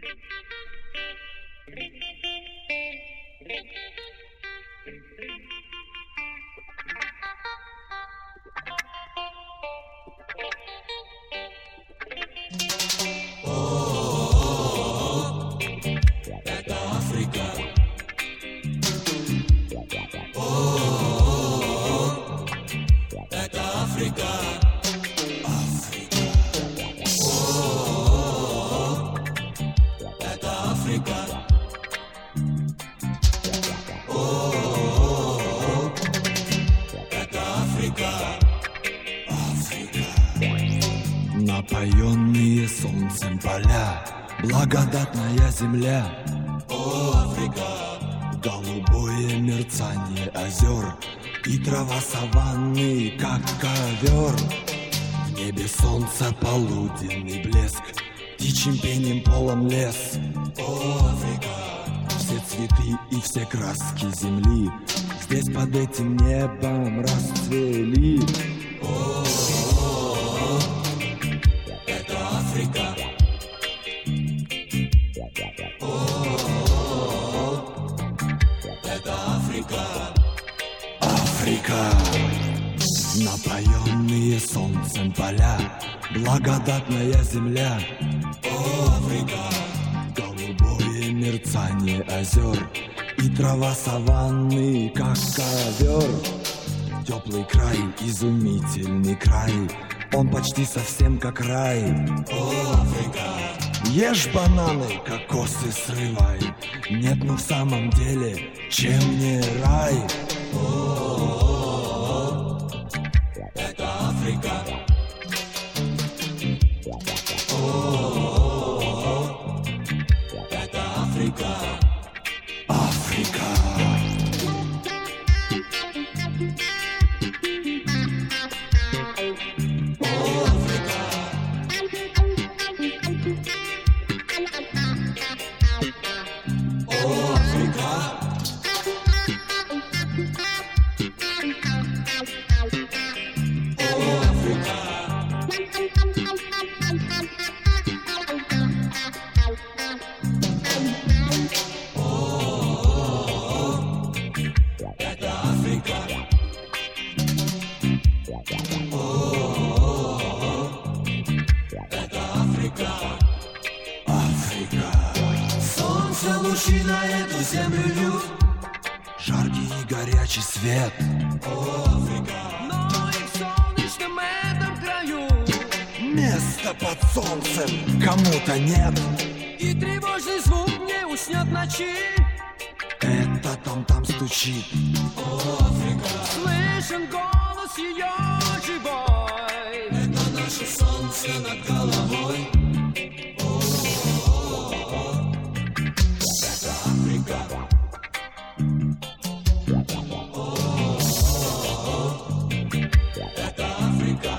Это Африка. Это Африка. Это Африка. Это Африка. Напоенные солнцем поля, благодатная земля. О, Африка. Голубое мерцание озер и трава саванны, как ковер. В небе солнца полуденный блеск, птичьим пением полон лес. О, Африка. Все цветы и все краски земли здесь под этим небом расцвели. Это Африка. Это Африка. Африка. Напоенные солнцем поля, благодатная земля. О, Африка. Голубое мерцание озер и трава саванны, как ковер. Теплый край, изумительный край, он почти совсем как рай. О, Африка. Ешь бананы, кокосы срывай. Нет, ну в самом деле, чем не рай? Это Африка. Это Африка. Африка. Солнце лучи на эту землю льют. Жаркий и горячий свет. О, Африка. Но и в солнечном этом краю Место под солнцем кому-то нет. и тревожный звук не уснет ночи. Это там стучит. О, Африка. Слышен голос ее живой. Это наше солнце над головой. Это Африка. Это Африка.